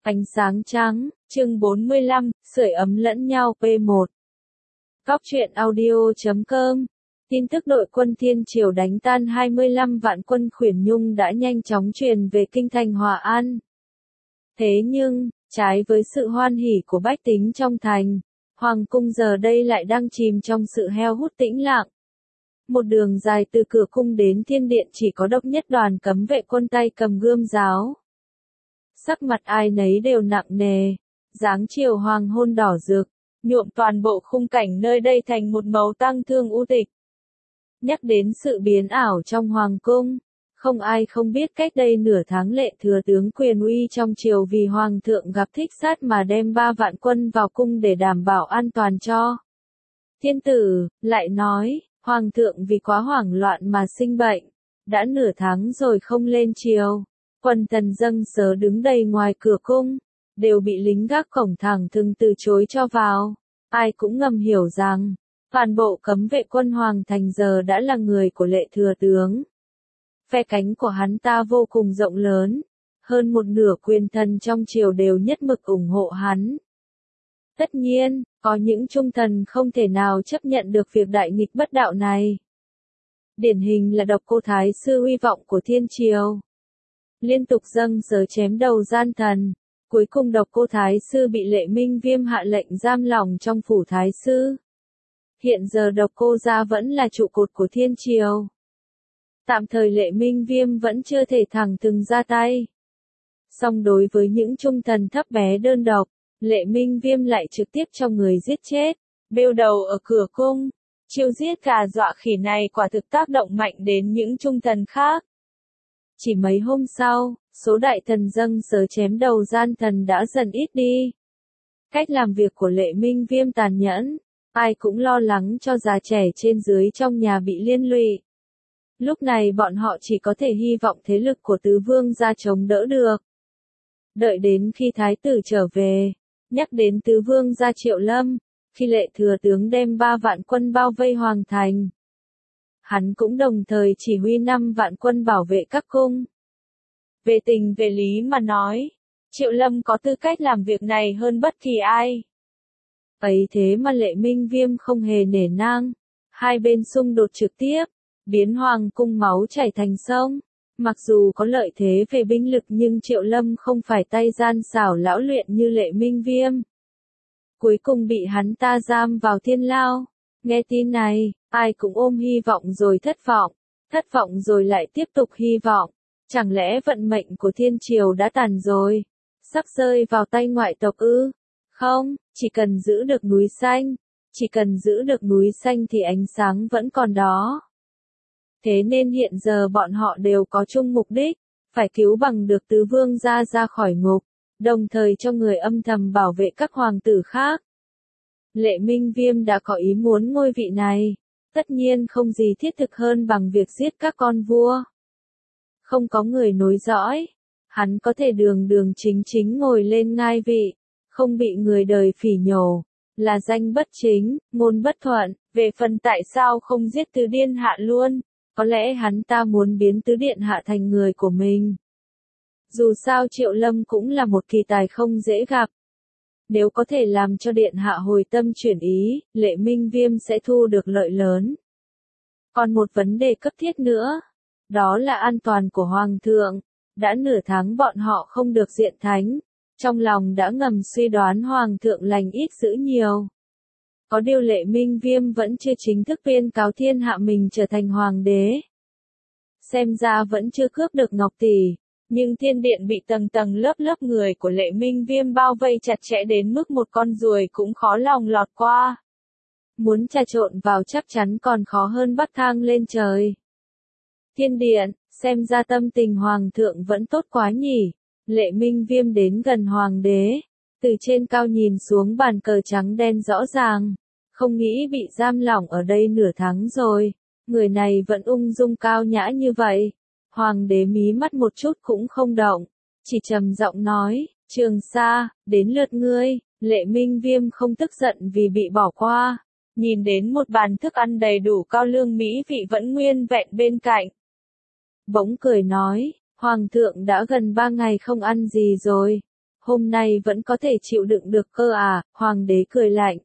Ánh sáng trắng, chương 45, sưởi ấm lẫn nhau P1. Góc truyện audio.com. Tin tức đội quân Thiên Triều đánh tan 25 vạn quân Khuyển Nhung đã nhanh chóng truyền về kinh thành Hòa An. Thế nhưng, trái với sự hoan hỉ của bách tính trong thành, Hoàng cung giờ đây lại đang chìm trong sự heo hút tĩnh lặng. Một đường dài từ cửa cung đến thiên điện chỉ có độc nhất đoàn cấm vệ quân tay cầm gươm giáo. Sắc mặt ai nấy đều nặng nề, dáng chiều hoàng hôn đỏ rực, nhuộm toàn bộ khung cảnh nơi đây thành một màu tang thương u tịch. Nhắc đến sự biến ảo trong hoàng cung, không ai không biết cách đây nửa tháng Lệ Thừa tướng quyền uy trong triều vì hoàng thượng gặp thích sát mà đem 3 vạn quân vào cung để đảm bảo an toàn cho thiên tử, lại nói, hoàng thượng vì quá hoảng loạn mà sinh bệnh, đã nửa tháng rồi không lên triều. Quần thần dâng sớ đứng đầy ngoài cửa cung, đều bị lính gác cổng thẳng thừng từ chối cho vào. Ai cũng ngầm hiểu rằng, toàn bộ cấm vệ quân hoàng thành giờ đã là người của Lệ Thừa tướng. Phe cánh của hắn ta vô cùng rộng lớn, hơn một nửa quyền thần trong triều đều nhất mực ủng hộ hắn. Tất nhiên, có những trung thần không thể nào chấp nhận được việc đại nghịch bất đạo này. Điển hình là Độc Cô Thái Sư uy vọng của Thiên Triều. Liên tục dâng sớ chém đầu gian thần, cuối cùng Độc Cô Thái Sư bị Lệ Minh Viêm hạ lệnh giam lỏng trong phủ Thái Sư. Hiện giờ Độc Cô gia vẫn là trụ cột của Thiên Triều. Tạm thời Lệ Minh Viêm vẫn chưa thể thẳng thừng ra tay. Song đối với những trung thần thấp bé đơn độc, Lệ Minh Viêm lại trực tiếp cho người giết chết, bêu đầu ở cửa cung. Chiêu giết gà dọa khỉ này quả thực tác động mạnh đến những trung thần khác. Chỉ mấy hôm sau, số đại thần dâng sớ chém đầu gian thần đã dần ít đi. Cách làm việc của Lệ Minh Viêm tàn nhẫn, ai cũng lo lắng cho già trẻ trên dưới trong nhà bị liên lụy. Lúc này bọn họ chỉ có thể hy vọng thế lực của tứ vương gia chống đỡ được. Đợi đến khi thái tử trở về, nhắc đến tứ vương gia Triệu Lâm, khi Lệ Thừa tướng đem 3 vạn quân bao vây hoàng thành, hắn cũng đồng thời chỉ huy 5 vạn quân bảo vệ các cung. Về tình về lý mà nói, Triệu Lâm có tư cách làm việc này hơn bất kỳ ai. Ấy thế mà Lệ Minh Viêm không hề nể nang, hai bên xung đột trực tiếp, biến hoàng cung máu chảy thành sông. Mặc dù có lợi thế về binh lực nhưng Triệu Lâm không phải tay gian xảo lão luyện như Lệ Minh Viêm. Cuối cùng bị hắn ta giam vào thiên lao. Nghe tin này, ai cũng ôm hy vọng rồi thất vọng rồi lại tiếp tục hy vọng. Chẳng lẽ vận mệnh của Thiên Triều đã tàn rồi? Sắp rơi vào tay ngoại tộc ư? Không, chỉ cần giữ được núi xanh thì ánh sáng vẫn còn đó. Thế nên hiện giờ bọn họ đều có chung mục đích, phải cứu bằng được tứ vương gia ra khỏi ngục, đồng thời cho người âm thầm bảo vệ các hoàng tử khác. Lệ Minh Viêm đã có ý muốn ngôi vị này, tất nhiên không gì thiết thực hơn bằng việc giết các con vua. Không có người nối dõi, hắn có thể đường chính ngồi lên ngai vị, không bị người đời phỉ nhổ, là danh bất chính, ngôn bất thuận. Về phần tại sao không giết Tứ Điện Hạ luôn, có lẽ hắn ta muốn biến Tứ Điện Hạ thành người của mình. Dù sao Triệu Lâm cũng là một kỳ tài không dễ gặp. Nếu có thể làm cho Điện Hạ hồi tâm chuyển ý, Lệ Minh Viêm sẽ thu được lợi lớn. Còn một vấn đề cấp thiết nữa, đó là an toàn của Hoàng thượng. Đã nửa tháng bọn họ không được diện thánh, trong lòng đã ngầm suy đoán Hoàng thượng lành ít dữ nhiều. Có điều Lệ Minh Viêm vẫn chưa chính thức tuyên cáo thiên hạ mình trở thành hoàng đế. Xem ra vẫn chưa cướp được Ngọc Tỷ, nhưng thiên điện bị tầng tầng lớp người của Lệ Minh Viêm bao vây chặt chẽ đến mức một con ruồi cũng khó lòng lọt qua. Muốn trà trộn vào chắc chắn còn khó hơn bắc thang lên trời. Thiên điện, xem ra tâm tình hoàng thượng vẫn tốt quá nhỉ. Lệ Minh Viêm đến gần hoàng đế, từ trên cao nhìn xuống bàn cờ trắng đen rõ ràng, không nghĩ bị giam lỏng ở đây nửa tháng rồi, người này vẫn ung dung cao nhã như vậy. Hoàng đế mí mắt một chút cũng không động, chỉ trầm giọng nói, Trường Sa, đến lượt ngươi. Lệ Minh Viêm không tức giận vì bị bỏ qua, nhìn đến một bàn thức ăn đầy đủ cao lương mỹ vị vẫn nguyên vẹn bên cạnh. Bỗng cười nói, Hoàng thượng đã gần 3 ngày không ăn gì rồi. hôm nay vẫn có thể chịu đựng được cơ à, hoàng đế cười lạnh.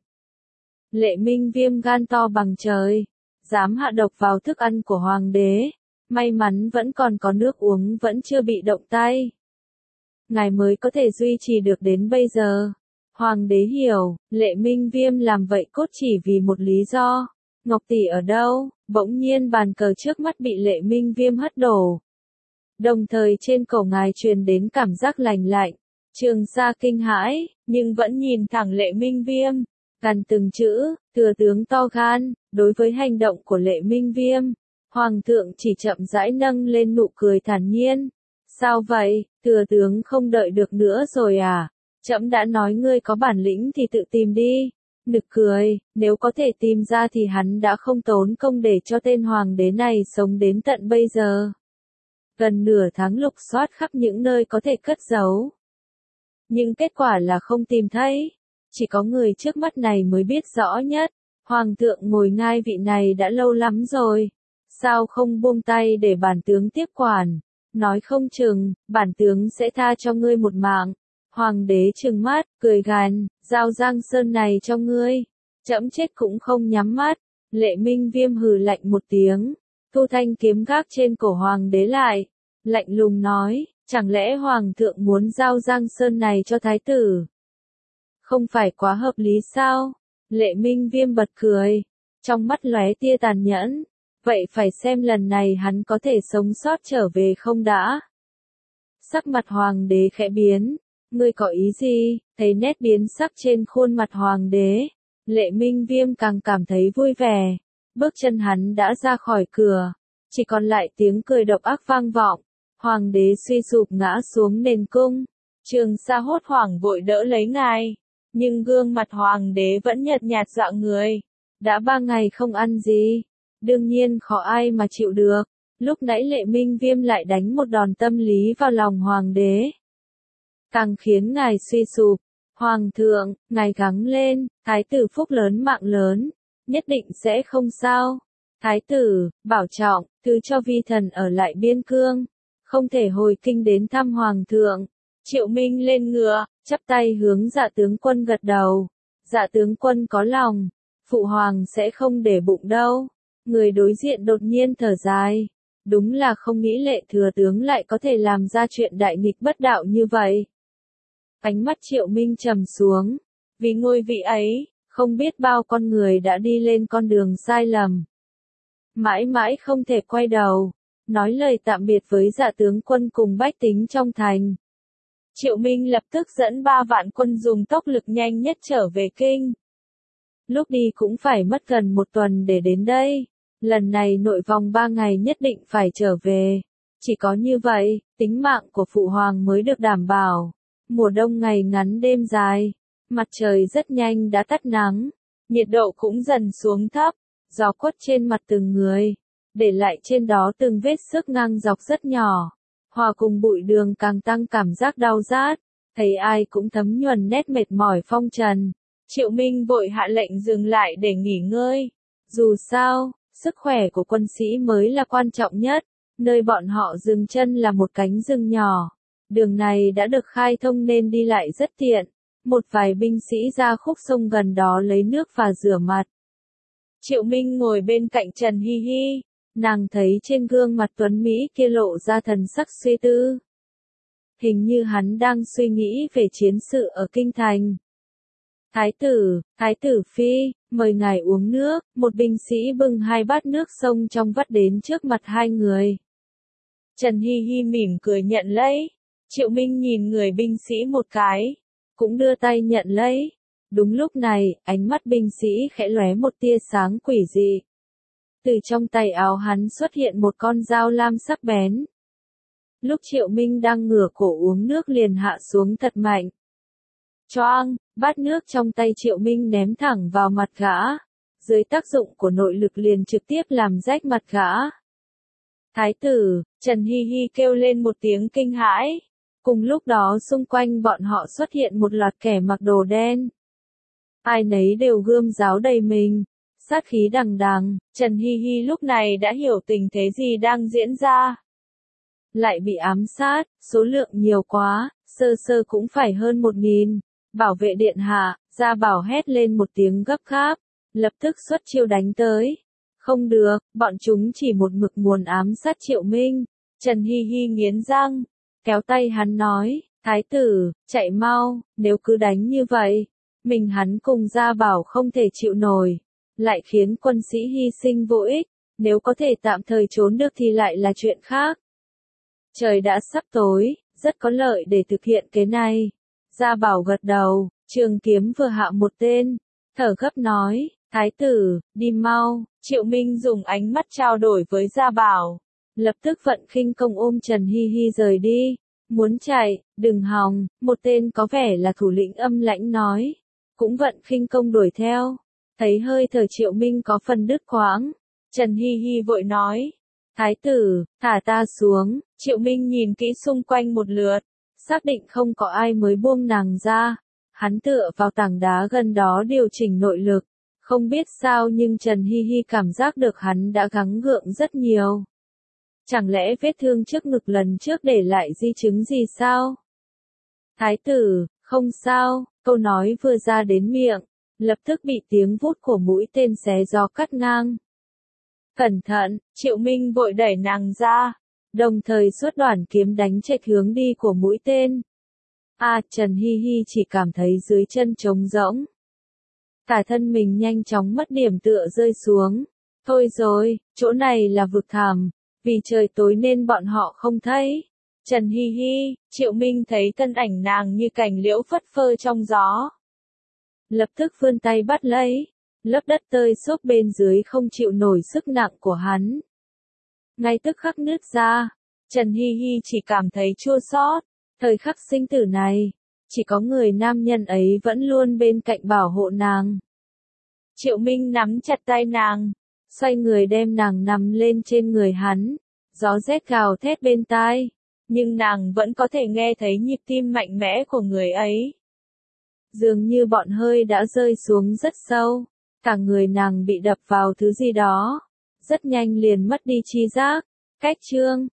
Lệ Minh Viêm gan to bằng trời, dám hạ độc vào thức ăn của hoàng đế, may mắn vẫn còn có nước uống vẫn chưa bị động tay. Ngài mới có thể duy trì được đến bây giờ. Hoàng đế hiểu, Lệ Minh Viêm làm vậy cốt chỉ vì một lý do. Ngọc tỷ ở đâu? Bỗng nhiên bàn cờ trước mắt bị Lệ Minh Viêm hất đổ. Đồng thời trên cổ ngài truyền đến cảm giác lành lạnh. Trường Sa kinh hãi, nhưng vẫn nhìn thẳng Lệ Minh Viêm. Gần từng chữ, thừa tướng to gan, đối với hành động của Lệ Minh Viêm. Hoàng thượng chỉ chậm rãi nâng lên nụ cười thản nhiên. Sao vậy, thừa tướng không đợi được nữa rồi à? Trẫm đã nói ngươi có bản lĩnh thì tự tìm đi. Nực cười, nếu có thể tìm ra thì hắn đã không tốn công để cho tên hoàng đế này sống đến tận bây giờ. Gần nửa tháng lục soát khắp những nơi có thể cất giấu. Nhưng kết quả là không tìm thấy. Chỉ có người trước mắt này mới biết rõ nhất. Hoàng thượng ngồi ngai vị này đã lâu lắm rồi. Sao không buông tay để bản tướng tiếp quản? Nói không chừng, bản tướng sẽ tha cho ngươi một mạng. Hoàng đế trừng mắt, cười gằn, giao Giang Sơn này cho ngươi. Trẫm chết cũng không nhắm mắt. Lệ Minh Viêm hừ lạnh một tiếng, thu thanh kiếm gác trên cổ hoàng đế lại. Lạnh lùng nói, chẳng lẽ hoàng thượng muốn giao Giang Sơn này cho thái tử? Không phải quá hợp lý sao? Lệ Minh Viêm bật cười, trong mắt lóe tia tàn nhẫn. Vậy phải xem lần này hắn có thể sống sót trở về không đã. Sắc mặt hoàng đế khẽ biến. Ngươi có ý gì? Thấy nét biến sắc trên khuôn mặt hoàng đế. Lệ Minh Viêm càng cảm thấy vui vẻ. Bước chân hắn đã ra khỏi cửa. Chỉ còn lại tiếng cười độc ác vang vọng. Hoàng đế suy sụp ngã xuống nền cung. Trường Sa hốt hoảng vội đỡ lấy ngài. Nhưng gương mặt hoàng đế vẫn nhợt nhạt dọa người. Đã 3 ngày không ăn gì. Đương nhiên khó ai mà chịu được. Lúc nãy Lệ Minh Viêm lại đánh một đòn tâm lý vào lòng hoàng đế. Càng khiến ngài suy sụp. Hoàng thượng, ngài gắng lên, thái tử phúc lớn mạng lớn, nhất định sẽ không sao. Thái tử, bảo trọng, thứ cho vi thần ở lại biên cương, không thể hồi kinh đến thăm hoàng thượng. Triệu Minh lên ngựa, chắp tay hướng Dạ tướng quân gật đầu. Dạ tướng quân có lòng, phụ hoàng sẽ không để bụng đâu. Người đối diện đột nhiên thở dài. Đúng là không nghĩ Lệ thừa tướng lại có thể làm ra chuyện đại nghịch bất đạo như vậy. Ánh mắt Triệu Minh trầm xuống. Vì ngôi vị ấy, không biết bao con người đã đi lên con đường sai lầm. Mãi mãi không thể quay đầu. Nói lời tạm biệt với Dạ tướng quân cùng bách tính trong thành. Triệu Minh lập tức dẫn 3 vạn quân dùng tốc lực nhanh nhất trở về kinh. Lúc đi cũng phải mất gần 1 tuần để đến đây. Lần này nội vòng 3 ngày nhất định phải trở về. Chỉ có như vậy, tính mạng của phụ hoàng mới được đảm bảo. Mùa đông ngày ngắn đêm dài, mặt trời rất nhanh đã tắt nắng, nhiệt độ cũng dần xuống thấp, gió quất trên mặt từng người, để lại trên đó từng vết xước ngang dọc rất nhỏ, hòa cùng bụi đường càng tăng cảm giác đau rát, thấy ai cũng thấm nhuần nét mệt mỏi phong trần. Triệu Minh vội hạ lệnh dừng lại để nghỉ ngơi. Dù sao, sức khỏe của quân sĩ mới là quan trọng nhất, nơi bọn họ dừng chân là một cánh rừng nhỏ. Đường này đã được khai thông nên đi lại rất tiện. Một vài binh sĩ ra khúc sông gần đó lấy nước và rửa mặt. Triệu Minh ngồi bên cạnh Trần Hi Hi. Nàng thấy trên gương mặt tuấn Mỹ kia lộ ra thần sắc suy tư. Hình như hắn đang suy nghĩ về chiến sự ở kinh thành. Thái tử phi, mời ngài uống nước. Một binh sĩ bưng 2 bát nước sông trong vắt đến trước mặt 2 người. Trần Hi Hi mỉm cười nhận lấy. Triệu Minh nhìn người binh sĩ một cái, cũng đưa tay nhận lấy. Đúng lúc này, ánh mắt binh sĩ khẽ lóe một tia sáng quỷ dị. Từ trong tay áo hắn xuất hiện một con dao lam sắc bén. Lúc Triệu Minh đang ngửa cổ uống nước liền hạ xuống thật mạnh. Choang, bát nước trong tay Triệu Minh ném thẳng vào mặt gã. Dưới tác dụng của nội lực liền trực tiếp làm rách mặt gã. Thái tử, Trần Hi Hi kêu lên một tiếng kinh hãi. Cùng lúc đó xung quanh bọn họ xuất hiện một loạt kẻ mặc đồ đen. Ai nấy đều gươm giáo đầy mình, sát khí đằng đằng. Trần Hi Hi lúc này đã hiểu tình thế gì đang diễn ra. Lại bị ám sát, số lượng nhiều quá, sơ sơ cũng phải hơn 1.000. Bảo vệ điện hạ, Gia Bảo hét lên một tiếng gấp gáp, lập tức xuất chiêu đánh tới. Không được, bọn chúng chỉ một mực muốn ám sát Triệu Minh. Trần Hi Hi nghiến răng, kéo tay hắn nói, thái tử, chạy mau, nếu cứ đánh như vậy, mình hắn cùng Gia Bảo không thể chịu nổi, lại khiến quân sĩ hy sinh vô ích, nếu có thể tạm thời trốn được thì lại là chuyện khác. Trời đã sắp tối, rất có lợi để thực hiện cái này. Gia Bảo gật đầu, trường kiếm vừa hạ một tên, thở gấp nói, thái tử, đi mau. Triệu Minh dùng ánh mắt trao đổi với Gia Bảo, lập tức vận khinh công ôm Trần Hi Hi rời đi. Muốn chạy, đừng hòng, một tên có vẻ là thủ lĩnh âm lãnh nói, cũng vận khinh công đuổi theo. Thấy hơi thở Triệu Minh có phần đứt quãng, Trần Hi Hi vội nói, thái tử, thả ta xuống. Triệu Minh nhìn kỹ xung quanh một lượt, xác định không có ai mới buông nàng ra. Hắn tựa vào tảng đá gần đó điều chỉnh nội lực. Không biết sao nhưng Trần Hi Hi cảm giác được hắn đã gắng gượng rất nhiều. Chẳng lẽ vết thương trước ngực lần trước để lại di chứng gì sao? Thái tử, không sao, câu nói vừa ra đến miệng, lập tức bị tiếng vút của mũi tên xé gió cắt ngang. Cẩn thận, Triệu Minh vội đẩy nàng ra, đồng thời xuất đoản kiếm đánh chệch hướng đi của mũi tên. Trần Hi Hi chỉ cảm thấy dưới chân trống rỗng. Cả thân mình nhanh chóng mất điểm tựa rơi xuống. Thôi rồi, chỗ này là vực thẳm, vì trời tối nên bọn họ không thấy. Trần Hi Hi, Triệu Minh thấy thân ảnh nàng như cành liễu phất phơ trong gió. Lập tức vươn tay bắt lấy, lớp đất tơi xốp bên dưới không chịu nổi sức nặng của hắn. Ngay tức khắc nứt ra, Trần Hi Hi chỉ cảm thấy chua xót. Thời khắc sinh tử này, chỉ có người nam nhân ấy vẫn luôn bên cạnh bảo hộ nàng. Triệu Minh nắm chặt tay nàng, xoay người đem nàng nằm lên trên người hắn, gió rét gào thét bên tai, nhưng nàng vẫn có thể nghe thấy nhịp tim mạnh mẽ của người ấy. Dường như bọn hơi đã rơi xuống rất sâu, cả người nàng bị đập vào thứ gì đó, rất nhanh liền mất đi tri giác. Cách chương